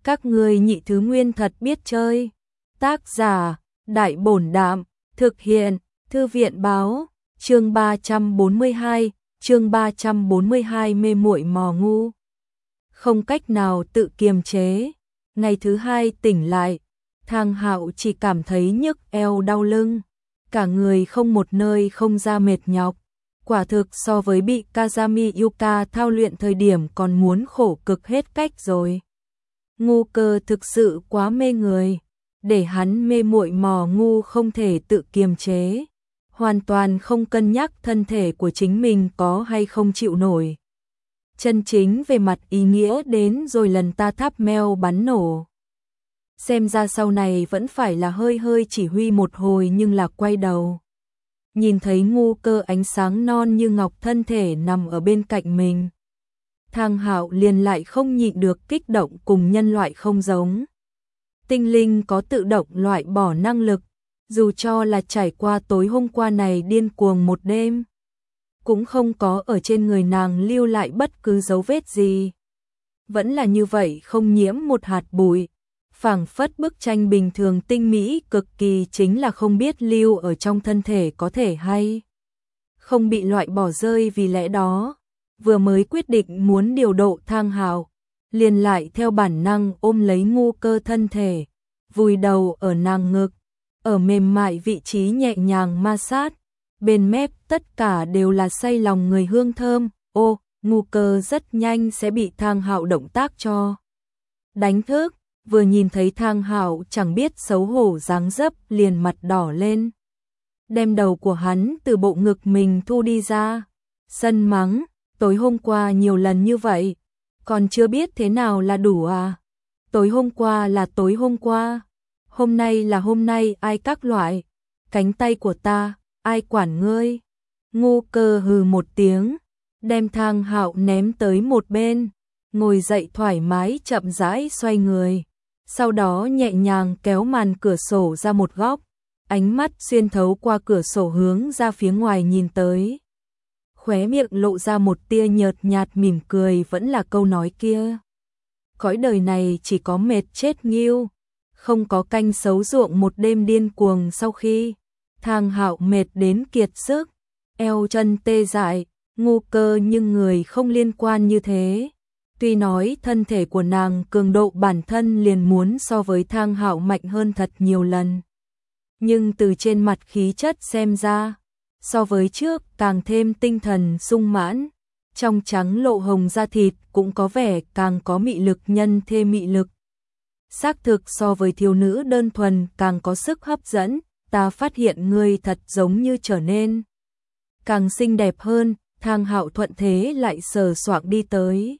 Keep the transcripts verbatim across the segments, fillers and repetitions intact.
Các ngươi nhị thứ nguyên thật biết chơi. Tác giả, Đại Bổn Đạm, thực hiện, Thư viện Báo, chương ba trăm bốn mươi hai, chương ba trăm bốn mươi hai mê muội mò ngu. Không cách nào tự kiềm chế, ngày thứ hai tỉnh lại, Thang Hạo chỉ cảm thấy nhức eo đau lưng, cả người không một nơi không ra mệt nhọc. Quả thực so với bị Kazami Yuka thao luyện thời điểm còn muốn khổ cực hết cách rồi. Ngu cơ thực sự quá mê người, để hắn mê muội mò ngu không thể tự kiềm chế, hoàn toàn không cân nhắc thân thể của chính mình có hay không chịu nổi. Chân chính về mặt ý nghĩa đến rồi lần ta tháp meo bắn nổ. Xem ra sau này vẫn phải là hơi hơi chỉ huy một hồi nhưng là quay đầu. Nhìn thấy ngu cơ ánh sáng non như ngọc thân thể nằm ở bên cạnh mình. Thang Hạo liền lại không nhịn được kích động cùng nhân loại không giống. Tinh linh có tự động loại bỏ năng lực, dù cho là trải qua tối hôm qua này điên cuồng một đêm, cũng không có ở trên người nàng lưu lại bất cứ dấu vết gì. Vẫn là như vậy không nhiễm một hạt bụi, phảng phất bức tranh bình thường tinh mỹ cực kỳ chính là không biết lưu ở trong thân thể có thể hay không bị loại bỏ rơi. Vì lẽ đó, vừa mới quyết định muốn điều độ Thang Hạo, liền lại theo bản năng ôm lấy ngu cơ thân thể, vùi đầu ở nàng ngực, ở mềm mại vị trí nhẹ nhàng ma sát, bên mép tất cả đều là say lòng người hương thơm. Ô, ngu cơ rất nhanh sẽ bị Thang Hạo động tác cho đánh thức, vừa nhìn thấy Thang Hạo chẳng biết xấu hổ dáng dấp liền mặt đỏ lên, đem đầu của hắn từ bộ ngực mình thu đi ra, sân mắng, tối hôm qua nhiều lần như vậy, còn chưa biết thế nào là đủ à? Tối hôm qua là tối hôm qua, hôm nay là hôm nay, ai các loại, cánh tay của ta, ai quản ngươi? Ngu cơ hừ một tiếng, đem Thang Hạo ném tới một bên, ngồi dậy thoải mái chậm rãi xoay người, sau đó nhẹ nhàng kéo màn cửa sổ ra một góc, ánh mắt xuyên thấu qua cửa sổ hướng ra phía ngoài nhìn tới. Khóe miệng lộ ra một tia nhợt nhạt mỉm cười, vẫn là câu nói kia. Cõi đời này chỉ có mệt chết nghiêu, không có canh xấu ruộng một đêm điên cuồng. Sau khi Thang Hạo mệt đến kiệt sức, eo chân tê dại, ngu cơ nhưng người không liên quan như thế. Tuy nói thân thể của nàng cường độ bản thân liền muốn so với Thang Hạo mạnh hơn thật nhiều lần, nhưng từ trên mặt khí chất xem ra, so với trước càng thêm tinh thần sung mãn, trong trắng lộ hồng da thịt cũng có vẻ càng có mị lực nhân thêm mị lực. Xác thực so với thiếu nữ đơn thuần càng có sức hấp dẫn, ta phát hiện ngươi thật giống như trở nên càng xinh đẹp hơn. Thang Hạo thuận thế lại sờ soạng đi tới,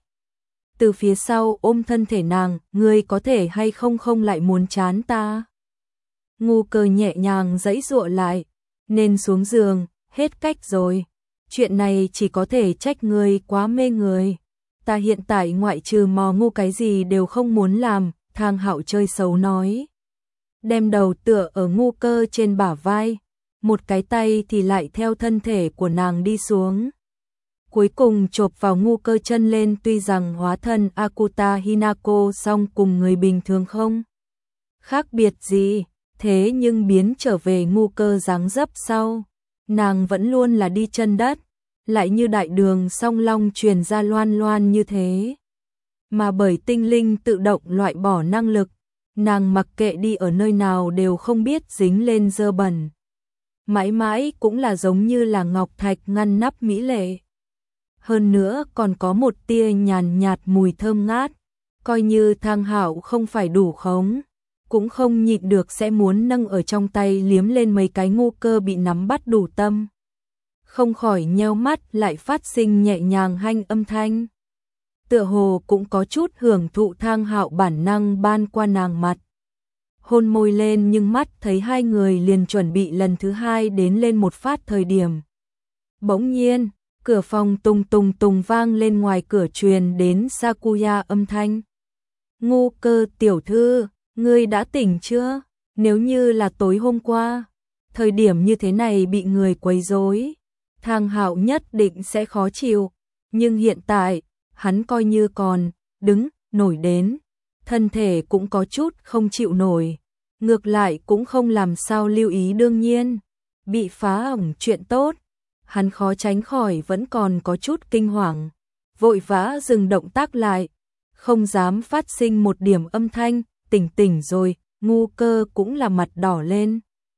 từ phía sau ôm thân thể nàng, ngươi có thể hay không không lại muốn chán ta? Ngu cơ nhẹ nhàng giãy giụa lại, nên xuống giường, hết cách rồi, chuyện này chỉ có thể trách ngươi quá mê người, ta hiện tại ngoại trừ mò ngu cái gì đều không muốn làm. Thang Hạo chơi xấu nói, đem đầu tựa ở ngu cơ trên bả vai, một cái tay thì lại theo thân thể của nàng đi xuống, cuối cùng chộp vào ngu cơ chân lên. Tuy rằng hóa thân Akuta Hinako song cùng người bình thường không khác biệt gì, thế nhưng biến trở về ngu cơ dáng dấp sau, nàng vẫn luôn là đi chân đất, lại như đại đường song long truyền ra loan loan như thế. Mà bởi tinh linh tự động loại bỏ năng lực, nàng mặc kệ đi ở nơi nào đều không biết dính lên dơ bẩn, mãi mãi cũng là giống như là ngọc thạch ngăn nắp mỹ lệ. Hơn nữa còn có một tia nhàn nhạt mùi thơm ngát, coi như Thang Hạo không phải đủ khống, cũng không nhịn được sẽ muốn nâng ở trong tay liếm lên mấy cái. Ngu cơ bị nắm bắt đủ tâm, không khỏi nheo mắt lại phát sinh nhẹ nhàng hanh âm thanh, tựa hồ cũng có chút hưởng thụ. Thang Hạo bản năng ban qua nàng mặt, hôn môi lên, nhưng mắt thấy hai người liền chuẩn bị lần thứ hai đến lên một phát thời điểm, bỗng nhiên cửa phòng tùng tùng tùng vang lên, ngoài cửa truyền đến Sakuya âm thanh, ngu cơ tiểu thư, ngươi đã tỉnh chưa? Nếu như là tối hôm qua, thời điểm như thế này bị người quấy rối, Thang Hạo nhất định sẽ khó chịu, nhưng hiện tại, hắn coi như còn đứng nổi đến, thân thể cũng có chút không chịu nổi, ngược lại cũng không làm sao lưu ý đương nhiên, bị phá hỏng chuyện tốt, hắn khó tránh khỏi vẫn còn có chút kinh hoàng, vội vã dừng động tác lại, không dám phát sinh một điểm âm thanh, tỉnh tỉnh rồi, Ngu Cơ cũng là mặt đỏ lên.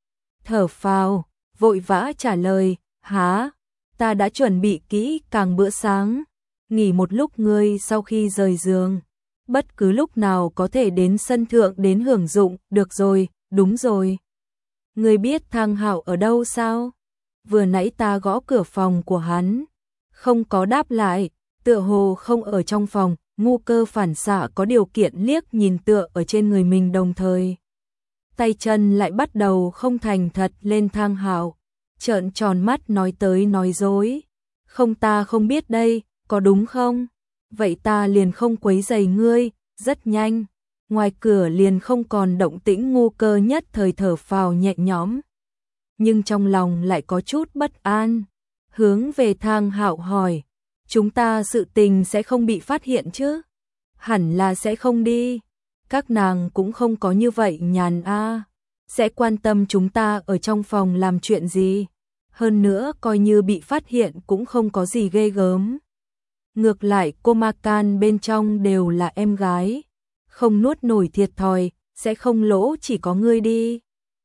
Thở phào, vội vã trả lời, há, ta đã chuẩn bị kỹ càng bữa sáng, nghỉ một lúc ngươi sau khi rời giường, bất cứ lúc nào có thể đến sân thượng đến hưởng dụng, được rồi, đúng rồi. Ngươi biết Thang Hạo ở đâu sao? Vừa nãy ta gõ cửa phòng của hắn, không có đáp lại, tựa hồ không ở trong phòng, Ngu Cơ phản xạ có điều kiện liếc nhìn tựa ở trên người mình đồng thời. Tay chân lại bắt đầu không thành thật lên Thang Hạo, trợn tròn mắt nói tới nói dối. Không, ta không biết đây, có đúng không? Vậy ta liền không quấy rầy ngươi, rất nhanh. Ngoài cửa liền không còn động tĩnh, Ngu Cơ nhất thời thở phào nhẹ nhõm. Nhưng trong lòng lại có chút bất an. Hướng về Thang Hạo hỏi, chúng ta sự tình sẽ không bị phát hiện chứ? Hẳn là sẽ không đi. Các nàng cũng không có như vậy nhàn a, sẽ quan tâm chúng ta ở trong phòng làm chuyện gì. Hơn nữa coi như bị phát hiện cũng không có gì ghê gớm. Ngược lại Komakan bên trong đều là em gái, không nuốt nổi thiệt thòi, sẽ không lỗ chỉ có ngươi đi.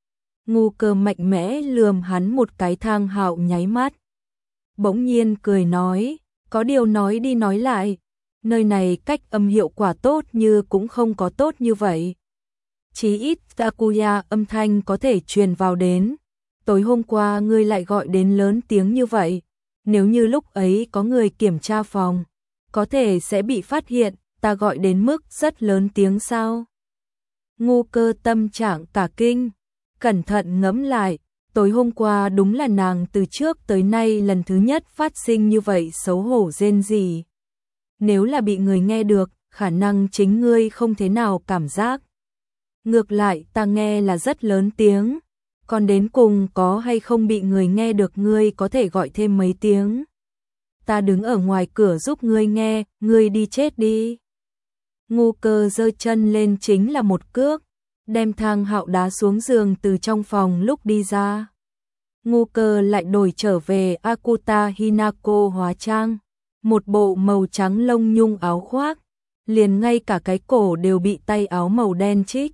Ngu Cơ mạnh mẽ lườm hắn một cái. Thang Hạo nháy mắt, bỗng nhiên cười nói, có điều nói đi nói lại, nơi này cách âm hiệu quả tốt như cũng không có tốt như vậy. Chí ít Takuya âm thanh có thể truyền vào đến. Tối hôm qua ngươi lại gọi đến lớn tiếng như vậy, nếu như lúc ấy có người kiểm tra phòng, có thể sẽ bị phát hiện, ta gọi đến mức rất lớn tiếng sao? Ngu Cơ tâm trạng cả kinh, cẩn thận ngẫm lại, tối hôm qua đúng là nàng từ trước tới nay lần thứ nhất phát sinh như vậy xấu hổ rên rỉ. Nếu là bị người nghe được, khả năng chính ngươi không thế nào cảm giác. Ngược lại ta nghe là rất lớn tiếng, còn đến cùng có hay không bị người nghe được ngươi có thể gọi thêm mấy tiếng. Ta đứng ở ngoài cửa giúp ngươi nghe, ngươi đi chết đi. Ngu Cơ giơ chân lên chính là một cước, đem Thang Hạo đá xuống giường. Từ trong phòng lúc đi ra, Ngu Cơ lại đổi trở về Akuta Hinako hóa trang, một bộ màu trắng lông nhung áo khoác, liền ngay cả cái cổ đều bị tay áo màu đen trích,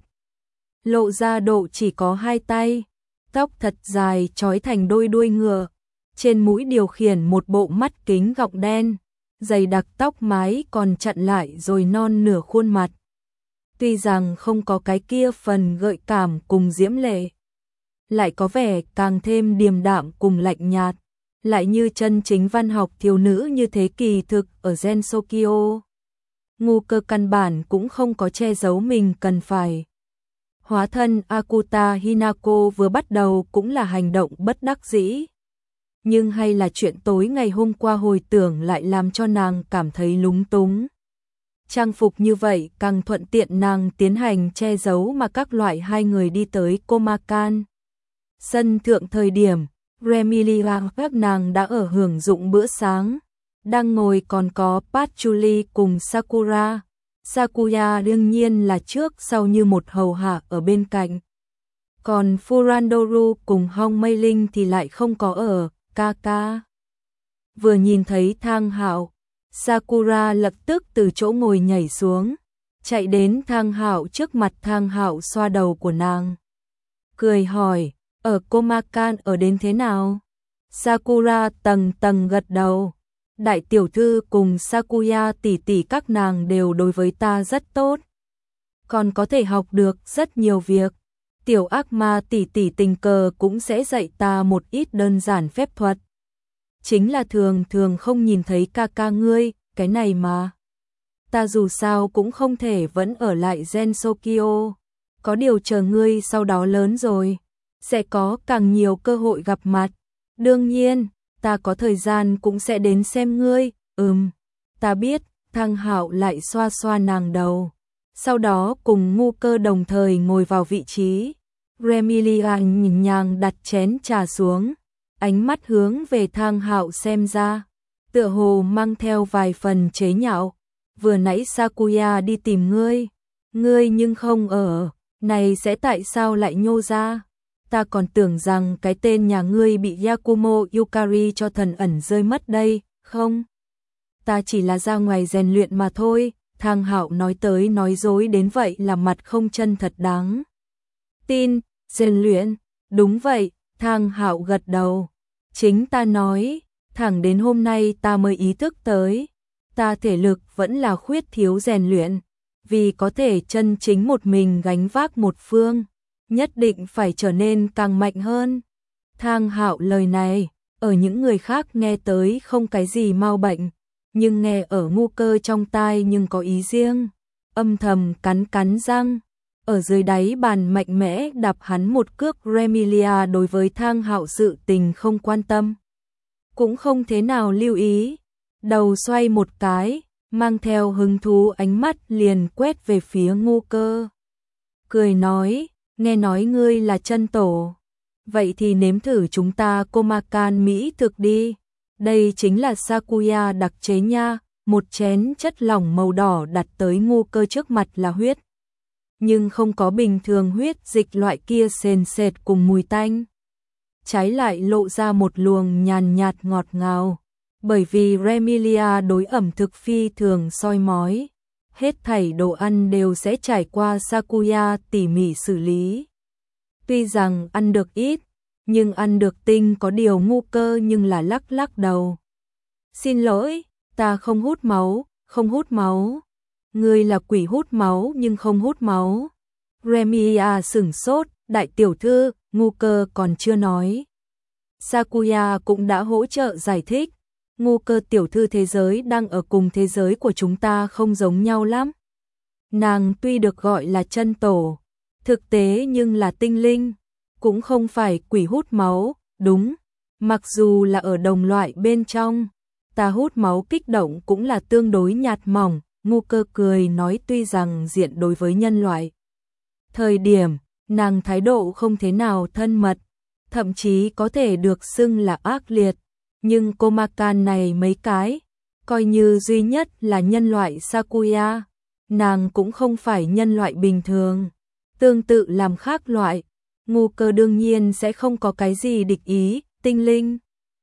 lộ ra độ chỉ có hai tay, tóc thật dài trói thành đôi đuôi ngựa, trên mũi điều khiển một bộ mắt kính gọng đen, dày đặc tóc mái còn chặn lại rồi non nửa khuôn mặt. Tuy rằng không có cái kia phần gợi cảm cùng diễm lệ, lại có vẻ càng thêm điềm đạm cùng lạnh nhạt, lại như chân chính văn học thiếu nữ như thế kỳ thực ở Gensokyo. Ngu Cơ căn bản cũng không có che giấu mình cần phải. Hóa thân Akuta Hinako vừa bắt đầu cũng là hành động bất đắc dĩ. Nhưng hay là chuyện tối ngày hôm qua hồi tưởng lại làm cho nàng cảm thấy lúng túng. Trang phục như vậy càng thuận tiện nàng tiến hành che giấu mà các loại. Hai người đi tới Komakan sân thượng thời điểm, Remilia các nàng đã ở hưởng dụng bữa sáng. Đang ngồi còn có Patchouli cùng Sakura. Sakuya đương nhiên là trước sau như một hầu hạ ở bên cạnh. Còn Furandoru cùng Hong Mei Linh thì lại không có ở, ca ca. Vừa nhìn thấy Thang Hạo, Sakura lập tức từ chỗ ngồi nhảy xuống, chạy đến Thang Hạo trước mặt. Thang Hạo xoa đầu của nàng, cười hỏi, ở Komakan ở đến thế nào? Sakura tầng tầng gật đầu. Đại tiểu thư cùng Sakuya tỷ tỷ các nàng đều đối với ta rất tốt, còn có thể học được rất nhiều việc. Tiểu ác ma tỷ tỷ tình cờ cũng sẽ dạy ta một ít đơn giản phép thuật. Chính là thường thường không nhìn thấy ca ca ngươi, cái này mà. Ta dù sao cũng không thể vẫn ở lại Gensokyo. Có điều chờ ngươi sau đó lớn rồi, sẽ có càng nhiều cơ hội gặp mặt. Đương nhiên, ta có thời gian cũng sẽ đến xem ngươi. Ừm, ta biết. Thang Hạo lại xoa xoa nàng đầu, sau đó cùng Ngu Cơ đồng thời ngồi vào vị trí. Remilia nhìn nhàng đặt chén trà xuống, ánh mắt hướng về Thang Hạo xem ra, tựa hồ mang theo vài phần chế nhạo. Vừa nãy Sakuya đi tìm ngươi, Ngươi nhưng không ở, này sẽ tại sao lại nhô ra? Ta còn tưởng rằng cái tên nhà ngươi bị Yakumo Yukari cho thần ẩn rơi mất đây, không? Ta chỉ là ra ngoài rèn luyện mà thôi. Thang Hạo nói tới nói dối đến vậy là mặt không chân thật đáng tin. Rèn luyện, đúng vậy, Thang Hạo gật đầu. Chính ta nói, thẳng đến hôm nay ta mới ý thức tới, ta thể lực vẫn là khuyết thiếu rèn luyện, vì có thể chân chính một mình gánh vác một phương, nhất định phải trở nên càng mạnh hơn. Thang Hạo lời này, ở những người khác nghe tới không cái gì mau bệnh, nhưng nghe ở Ngu Cơ trong tai nhưng có ý riêng, âm thầm cắn cắn răng, ở dưới đáy bàn mạnh mẽ đạp hắn một cước. Remilia đối với Thang Hạo sự tình không quan tâm, cũng không thế nào lưu ý, đầu xoay một cái, mang theo hứng thú ánh mắt liền quét về phía Ngu Cơ. Cười nói, nghe nói ngươi là chân tổ, vậy thì nếm thử chúng ta Komakan Mỹ thực đi. Đây chính là Sakuya đặc chế nha. Một chén chất lỏng màu đỏ đặt tới Ngu Cơ trước mặt là huyết, nhưng không có bình thường huyết dịch loại kia sền sệt cùng mùi tanh, trái lại lộ ra một luồng nhàn nhạt ngọt ngào, bởi vì Remilia đối ẩm thực phi thường soi mói, hết thảy đồ ăn đều sẽ trải qua Sakuya tỉ mỉ xử lý. Tuy rằng ăn được ít, nhưng ăn được tinh, có điều Ngu Cơ nhưng là lắc lắc đầu. Xin lỗi, ta không hút máu, không hút máu. Ngươi là quỷ hút máu nhưng không hút máu. Remilia sửng sốt, đại tiểu thư, Ngu Cơ còn chưa nói. Sakuya cũng đã hỗ trợ giải thích. Ngu Cơ tiểu thư, thế giới đang ở cùng thế giới của chúng ta không giống nhau lắm. Nàng tuy được gọi là chân tổ, thực tế nhưng là tinh linh, cũng không phải quỷ hút máu, đúng. Mặc dù là ở đồng loại bên trong, ta hút máu kích động cũng là tương đối nhạt mỏng. Ngu Cơ cười nói, tuy rằng diện đối với nhân loại thời điểm, nàng thái độ không thế nào thân mật, thậm chí có thể được xưng là ác liệt, nhưng Komakan này mấy cái, coi như duy nhất là nhân loại Sakuya, nàng cũng không phải nhân loại bình thường, tương tự làm khác loại. Ngu Cơ đương nhiên sẽ không có cái gì địch ý. Tinh linh.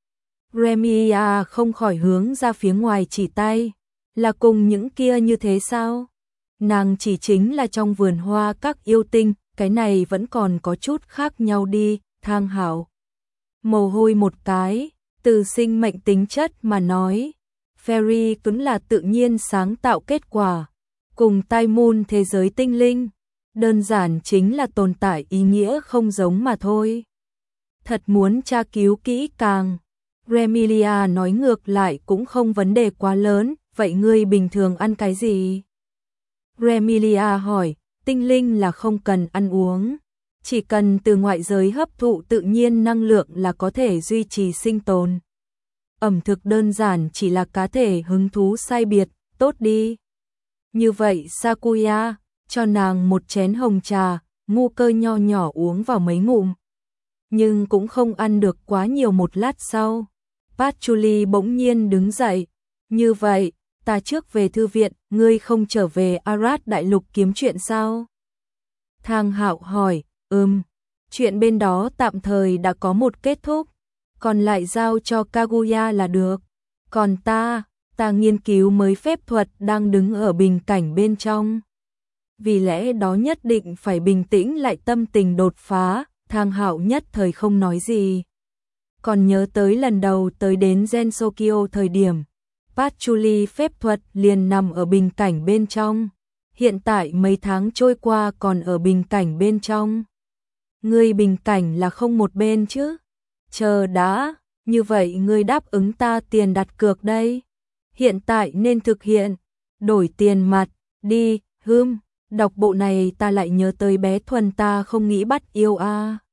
Remilia không khỏi hướng ra phía ngoài chỉ tay, là cùng những kia như thế sao? Nàng chỉ chính là trong vườn hoa các yêu tinh, cái này vẫn còn có chút khác nhau đi. Thang Hạo mồ hôi một cái, từ sinh mệnh tính chất mà nói, Fairy cũng là tự nhiên sáng tạo kết quả, cùng Tai Moon thế giới tinh linh, đơn giản chính là tồn tại ý nghĩa không giống mà thôi. Thật muốn tra cứu kỹ càng, Remilia nói ngược lại cũng không vấn đề quá lớn. Vậy ngươi bình thường ăn cái gì? Remilia hỏi. Tinh linh là không cần ăn uống, chỉ cần từ ngoại giới hấp thụ tự nhiên năng lượng là có thể duy trì sinh tồn. Ẩm thực đơn giản chỉ là cá thể hứng thú sai biệt. Tốt đi. Như vậy Sakuya cho nàng một chén hồng trà. Ngu Cơ nho nhỏ uống vào mấy ngụm, nhưng cũng không ăn được quá nhiều. Một lát sau, Patchouli bỗng nhiên đứng dậy. Như vậy, ta trước về thư viện, ngươi không trở về Arad đại lục kiếm chuyện sao? Thang Hạo hỏi. Ừm, chuyện bên đó tạm thời đã có một kết thúc, còn lại giao cho Kaguya là được. Còn ta, ta nghiên cứu mới phép thuật đang đứng ở bình cảnh bên trong. Vì lẽ đó nhất định phải bình tĩnh lại tâm tình đột phá. Thang Hạo nhất thời không nói gì. Còn nhớ tới lần đầu tới đến Gensokyo thời điểm, Patchouli phép thuật liền nằm ở bình cảnh bên trong. Hiện tại mấy tháng trôi qua còn ở bình cảnh bên trong. Ngươi bình cảnh là không một bên chứ? Chờ đã, như vậy ngươi đáp ứng ta tiền đặt cược đây. Hiện tại nên thực hiện, đổi tiền mặt, đi. Hưm, đọc bộ này ta lại nhớ tới bé Thuần, ta không nghĩ bắt yêu a. À.